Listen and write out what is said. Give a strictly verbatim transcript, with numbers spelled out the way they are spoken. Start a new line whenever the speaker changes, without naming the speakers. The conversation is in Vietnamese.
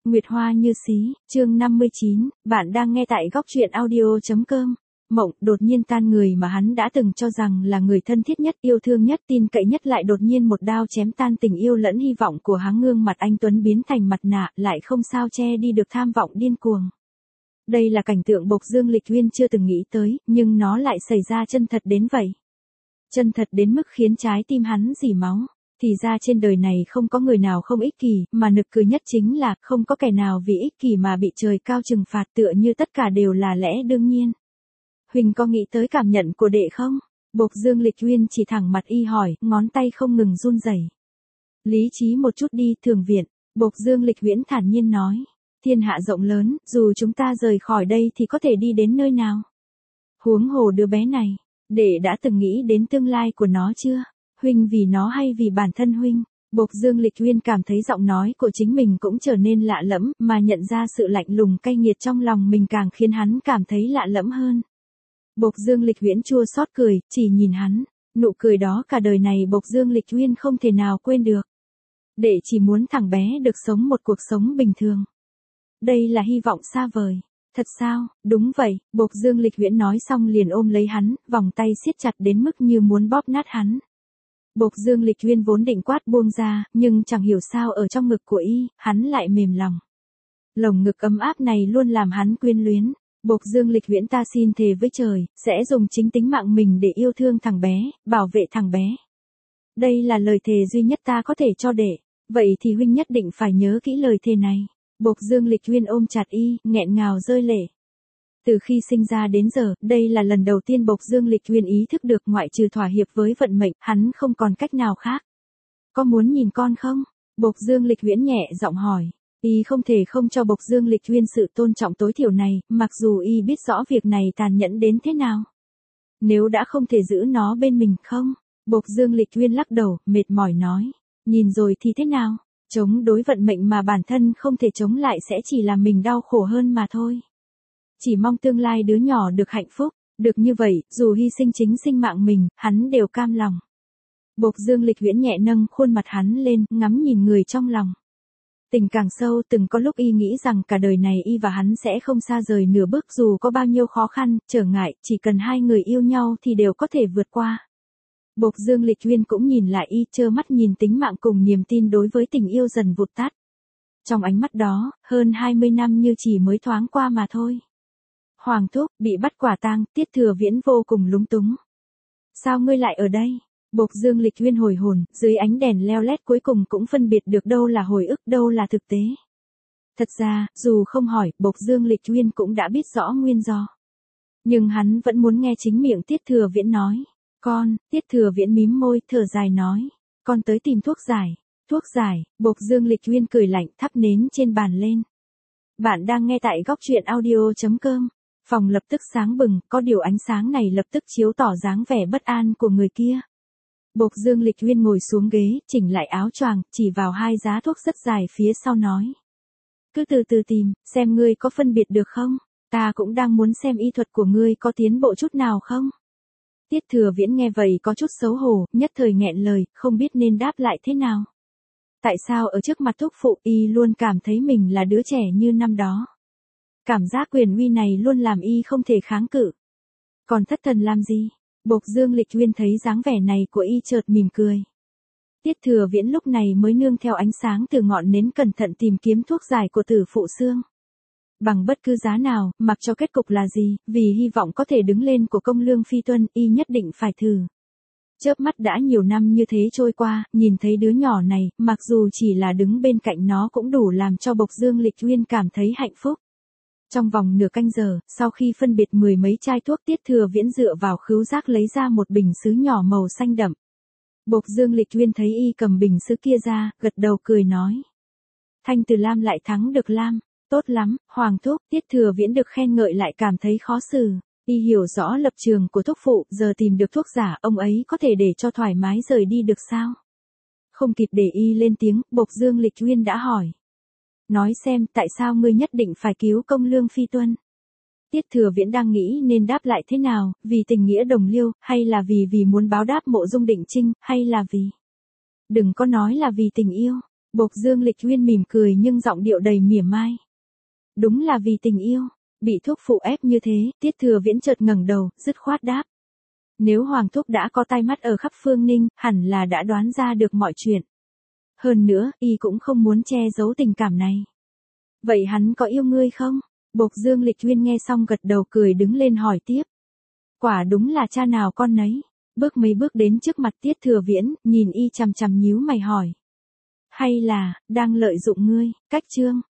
Nguyệt Hoa như xí, chương năm mươi chín, bạn đang nghe tại góc truyện audio.com. Mộng đột nhiên tan người mà hắn đã từng cho rằng là người thân thiết nhất, yêu thương nhất, tin cậy nhất lại đột nhiên một đao chém tan tình yêu lẫn hy vọng của hắn. Gương mặt anh Tuấn biến thành mặt nạ, lại không sao che đi được tham vọng điên cuồng. Đây là cảnh tượng Bộc Dương Lịch Uyên chưa từng nghĩ tới, nhưng nó lại xảy ra chân thật đến vậy. Chân thật đến mức khiến trái tim hắn rỉ máu. Thì ra trên đời này không có người nào không ích kỷ, mà nực cười nhất chính là không có kẻ nào vì ích kỷ mà bị trời cao trừng phạt, tựa như tất cả đều là lẽ đương nhiên. Huỳnh có nghĩ tới cảm nhận của đệ không? Bộc Dương Lịch Uyên chỉ thẳng mặt y hỏi, ngón tay không ngừng run rẩy. Lý trí một chút đi, Thường Viện. Bộc Dương Lịch Uyên thản nhiên nói. Thiên hạ rộng lớn, dù chúng ta rời khỏi đây thì có thể đi đến nơi nào? Huống hồ đứa bé này, đệ đã từng nghĩ đến tương lai của nó chưa? Huynh vì nó hay vì bản thân huynh? Bộc Dương Lịch Uyên cảm thấy giọng nói của chính mình cũng trở nên lạ lẫm, mà nhận ra sự lạnh lùng cay nghiệt trong lòng mình càng khiến hắn cảm thấy lạ lẫm hơn. Bộc Dương Lịch Uyên chua xót cười, chỉ nhìn hắn, nụ cười đó cả đời này Bộc Dương Lịch Uyên không thể nào quên được. Đệ chỉ muốn thằng bé được sống một cuộc sống bình thường. Đây là hy vọng xa vời. Thật sao? Đúng vậy, Bộc Dương Lịch Uyên nói xong liền ôm lấy hắn, vòng tay siết chặt đến mức như muốn bóp nát hắn. Bộc Dương Lịch Uyên vốn định quát buông ra, nhưng chẳng hiểu sao ở trong ngực của y, hắn lại mềm lòng. Lồng ngực ấm áp này luôn làm hắn quyến luyến. Bộc Dương Lịch Uyên, ta xin thề với trời, sẽ dùng chính tính mạng mình để yêu thương thằng bé, bảo vệ thằng bé. Đây là lời thề duy nhất ta có thể cho đệ, vậy thì huynh nhất định phải nhớ kỹ lời thề này. Bộc Dương Lịch Uyên ôm chặt y, nghẹn ngào rơi lệ. Từ khi sinh ra đến giờ, đây là lần đầu tiên Bộc Dương Lịch Uyên ý thức được ngoại trừ thỏa hiệp với vận mệnh, hắn không còn cách nào khác. Có muốn nhìn con không? Bộc Dương Lịch Uyên nhẹ giọng hỏi. Y không thể không cho Bộc Dương Lịch Uyên sự tôn trọng tối thiểu này, mặc dù y biết rõ việc này tàn nhẫn đến thế nào. Nếu đã không thể giữ nó bên mình không? Bộc Dương Lịch Uyên lắc đầu, mệt mỏi nói. Nhìn rồi thì thế nào? Chống đối vận mệnh mà bản thân không thể chống lại sẽ chỉ làm mình đau khổ hơn mà thôi. Chỉ mong tương lai đứa nhỏ được hạnh phúc, được như vậy, dù hy sinh chính sinh mạng mình, hắn đều cam lòng. Bộc Dương Lịch Uyên nhẹ nâng khuôn mặt hắn lên, ngắm nhìn người trong lòng. Tình càng sâu, từng có lúc y nghĩ rằng cả đời này y và hắn sẽ không xa rời nửa bước, dù có bao nhiêu khó khăn, trở ngại, chỉ cần hai người yêu nhau thì đều có thể vượt qua. Bộc Dương Lịch Uyên cũng nhìn lại y, trơ mắt nhìn tính mạng cùng niềm tin đối với tình yêu dần vụt tắt. Trong ánh mắt đó, hơn hai mươi năm như chỉ mới thoáng qua mà thôi. Hoàng thúc, bị bắt quả tang, Tiết Thừa Viễn vô cùng lúng túng. Sao ngươi lại ở đây? Bộc Dương Lịch Uyên hồi hồn, dưới ánh đèn leo lét cuối cùng cũng phân biệt được đâu là hồi ức, đâu là thực tế. Thật ra, dù không hỏi, Bộc Dương Lịch Uyên cũng đã biết rõ nguyên do. Nhưng hắn vẫn muốn nghe chính miệng Tiết Thừa Viễn nói. Con, Tiết Thừa Viễn mím môi, thở dài nói. Con tới tìm thuốc giải. Thuốc giải, Bộc Dương Lịch Uyên cười lạnh, thắp nến trên bàn lên. Bạn đang nghe tại góc truyện audio.com. Phòng lập tức sáng bừng, có điều ánh sáng này lập tức chiếu tỏ dáng vẻ bất an của người kia. Bộc Dương Lịch Uyên ngồi xuống ghế, chỉnh lại áo choàng, chỉ vào hai giá thuốc rất dài phía sau nói. Cứ từ từ tìm, xem ngươi có phân biệt được không? Ta cũng đang muốn xem y thuật của ngươi có tiến bộ chút nào không? Tiết Thừa Viễn nghe vậy có chút xấu hổ, nhất thời nghẹn lời, không biết nên đáp lại thế nào. Tại sao ở trước mặt thúc phụ y luôn cảm thấy mình là đứa trẻ như năm đó? Cảm giác quyền uy này luôn làm y không thể kháng cự. Còn thất thần làm gì? Bộc Dương Lịch Uyên thấy dáng vẻ này của y chợt mỉm cười. Tiết Thừa Viễn lúc này mới nương theo ánh sáng từ ngọn nến cẩn thận tìm kiếm thuốc giải của Tử Phụ Xương. Bằng bất cứ giá nào, mặc cho kết cục là gì, vì hy vọng có thể đứng lên của Công Lương Phi Tuân, y nhất định phải thử. Chớp mắt đã nhiều năm như thế trôi qua, nhìn thấy đứa nhỏ này, mặc dù chỉ là đứng bên cạnh nó cũng đủ làm cho Bộc Dương Lịch Uyên cảm thấy hạnh phúc. Trong vòng nửa canh giờ, sau khi phân biệt mười mấy chai thuốc, Tiết Thừa Viễn dựa vào khứu giác lấy ra một bình sứ nhỏ màu xanh đậm. Bộc Dương Lịch Uyên thấy y cầm bình sứ kia ra, gật đầu cười nói. Thanh từ lam lại thắng được lam, tốt lắm, Hoàng thúc. Tiết Thừa Viễn được khen ngợi lại cảm thấy khó xử. Y hiểu rõ lập trường của thúc phụ, giờ tìm được thuốc giả, ông ấy có thể để cho thoải mái rời đi được sao? Không kịp để y lên tiếng, Bộc Dương Lịch Uyên đã hỏi. Nói xem, tại sao ngươi nhất định phải cứu Công Lương Phi Tuân? Tiết Thừa Viễn đang nghĩ nên đáp lại thế nào, vì tình nghĩa đồng liêu, hay là vì vì muốn báo đáp Mộ Dung Định Trinh, hay là vì... Đừng có nói là vì tình yêu. Bộc Dương Lịch Uyên mỉm cười nhưng giọng điệu đầy mỉa mai. Đúng là vì tình yêu, bị thúc phụ ép như thế, Tiết Thừa Viễn chợt ngẩng đầu, dứt khoát đáp. Nếu Hoàng thúc đã có tai mắt ở khắp Phương Ninh, hẳn là đã đoán ra được mọi chuyện. Hơn nữa, y cũng không muốn che giấu tình cảm này. Vậy hắn có yêu ngươi không? Bộc Dương Lịch Uyên nghe xong gật đầu cười đứng lên hỏi tiếp. Quả đúng là cha nào con nấy. Bước mấy bước đến trước mặt Tiết Thừa Viễn, nhìn y chằm chằm nhíu mày hỏi. Hay là, đang lợi dụng ngươi, cách chương.